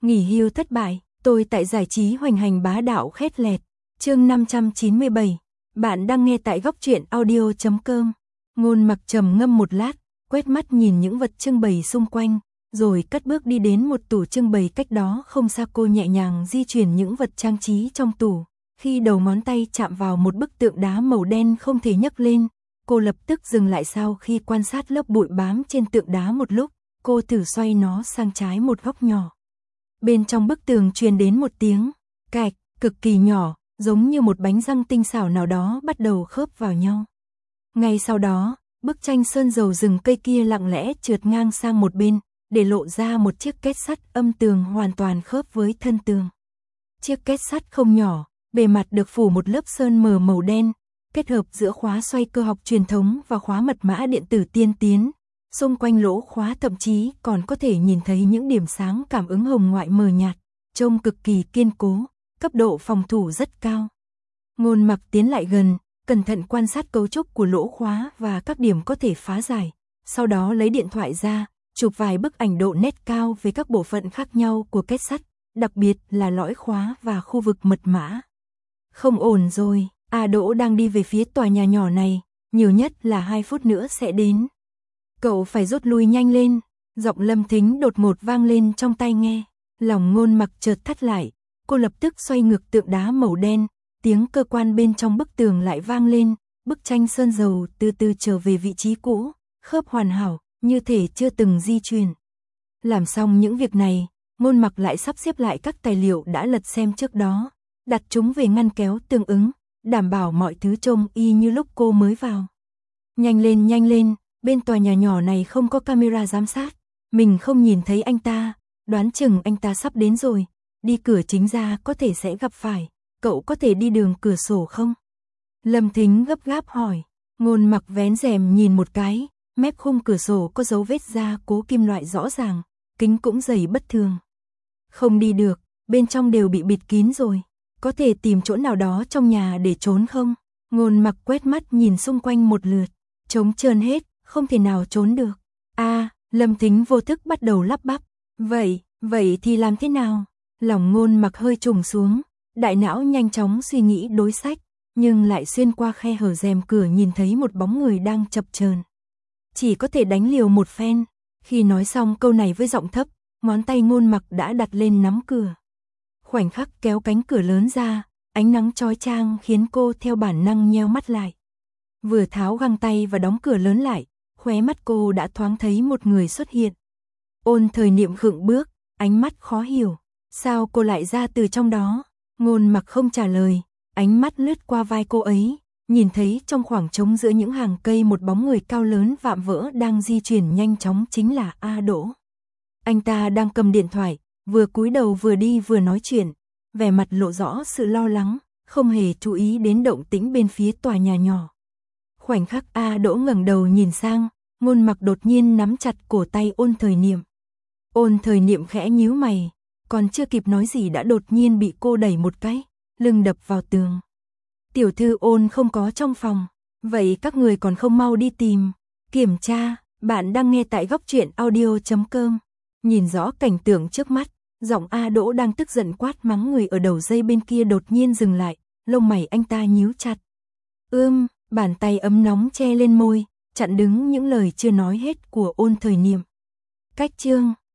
Nghỉ hưu thất bại, tôi tại giải trí hoành hành bá đạo khét lẹt. Chương 597. Bạn đang nghe tại góc truyện audio.com. Ngôn Mặc trầm ngâm một lát, quét mắt nhìn những vật trưng bày xung quanh, rồi cất bước đi đến một tủ trưng bày cách đó không xa. Cô nhẹ nhàng di chuyển những vật trang trí trong tủ. Khi đầu ngón tay chạm vào một bức tượng đá màu đen không thể nhấc lên, cô lập tức dừng lại. Sau khi quan sát lớp bụi bám trên tượng đá một lúc, cô thử xoay nó sang trái một góc nhỏ. Bên trong bức tường truyền đến một tiếng cạch cực kỳ nhỏ, giống như một bánh răng tinh xảo nào đó bắt đầu khớp vào nhau. Ngay sau đó, bức tranh sơn dầu rừng cây kia lặng lẽ trượt ngang sang một bên, để lộ ra một chiếc két sắt âm tường hoàn toàn khớp với thân tường. Chiếc két sắt không nhỏ, bề mặt được phủ một lớp sơn mờ màu đen, kết hợp giữa khóa xoay cơ học truyền thống và khóa mật mã điện tử tiên tiến. Xung quanh lỗ khóa thậm chí còn có thể nhìn thấy những điểm sáng cảm ứng hồng ngoại mờ nhạt, trông cực kỳ kiên cố, cấp độ phòng thủ rất cao. Ngôn Mặc tiến lại gần, cẩn thận quan sát cấu trúc của lỗ khóa và các điểm có thể phá giải, sau đó lấy điện thoại ra, chụp vài bức ảnh độ nét cao về các bộ phận khác nhau của két sắt, đặc biệt là lõi khóa và khu vực mật mã. Không ổn rồi, A Đỗ đang đi về phía tòa nhà nhỏ này, nhiều nhất là 2 phút nữa sẽ đến. Cậu phải rút lui nhanh lên, giọng Lâm Thính đột ngột vang lên trong tai nghe. Lòng Ngôn Mặc chợt thắt lại, cô lập tức xoay ngược tượng đá màu đen, tiếng cơ quan bên trong bức tường lại vang lên, bức tranh sơn dầu từ từ trở về vị trí cũ, khớp hoàn hảo, như thể chưa từng di chuyển. Làm xong những việc này, Ngôn Mặc lại sắp xếp lại các tài liệu đã lật xem trước đó, đặt chúng về ngăn kéo tương ứng, đảm bảo mọi thứ trông y như lúc cô mới vào. Nhanh lên, bên tòa nhà nhỏ này không có camera giám sát, mình không nhìn thấy anh ta, đoán chừng anh ta sắp đến rồi, đi cửa chính ra có thể sẽ gặp phải, cậu có thể đi đường cửa sổ không? Lâm Thính gấp gáp hỏi. Ngôn Mặc vén rèm nhìn một cái, mép khung cửa sổ có dấu vết gia cố kim loại rõ ràng, kính cũng dày bất thường. Không đi được, bên trong đều bị bịt kín rồi, có thể tìm chỗ nào đó trong nhà để trốn không? Ngôn Mặc quét mắt nhìn xung quanh một lượt, trống trơn hết, không thể nào trốn được. Lâm Thính vô thức bắt đầu lắp bắp. Vậy thì làm thế nào? Lòng Ngôn Mặc hơi trùng xuống, đại não nhanh chóng suy nghĩ đối sách, nhưng lại xuyên qua khe hở rèm cửa nhìn thấy một bóng người đang chập chờn. Chỉ có thể đánh liều một phen. Khi nói xong câu này với giọng thấp, ngón tay Ngôn Mặc đã đặt lên nắm cửa. Khoảnh khắc kéo cánh cửa lớn ra, ánh nắng chói chang khiến cô theo bản năng nheo mắt lại. Vừa tháo găng tay và đóng cửa lớn lại, khóe mắt cô đã thoáng thấy một người xuất hiện. Ôn Thời Niệm khựng bước, ánh mắt khó hiểu. Sao cô lại ra từ trong đó? Ngôn Mặc không trả lời, ánh mắt lướt qua vai cô ấy, nhìn thấy trong khoảng trống giữa những hàng cây một bóng người cao lớn vạm vỡ đang di chuyển nhanh chóng, chính là A Đỗ. Anh ta đang cầm điện thoại, vừa cúi đầu vừa đi vừa nói chuyện, vẻ mặt lộ rõ sự lo lắng, không hề chú ý đến động tĩnh bên phía tòa nhà nhỏ. Khoảnh khắc A Đỗ ngẩng đầu nhìn sang, Ngôn Mặc đột nhiên nắm chặt cổ tay Ôn Thời Niệm. Ôn Thời Niệm khẽ nhíu mày, còn chưa kịp nói gì đã đột nhiên bị cô đẩy một cái, lưng đập vào tường. Tiểu thư Ôn không có trong phòng, vậy các người còn không mau đi tìm, kiểm tra. Bạn đang nghe tại góc truyện audio.com. Nhìn rõ cảnh tượng trước mắt, giọng A Đỗ đang tức giận quát mắng người ở đầu dây bên kia đột nhiên dừng lại, lông mày anh ta nhíu chặt. Bàn tay ấm nóng che lên môi, chặn đứng những lời chưa nói hết của Ôn Thời Niệm. Cách chương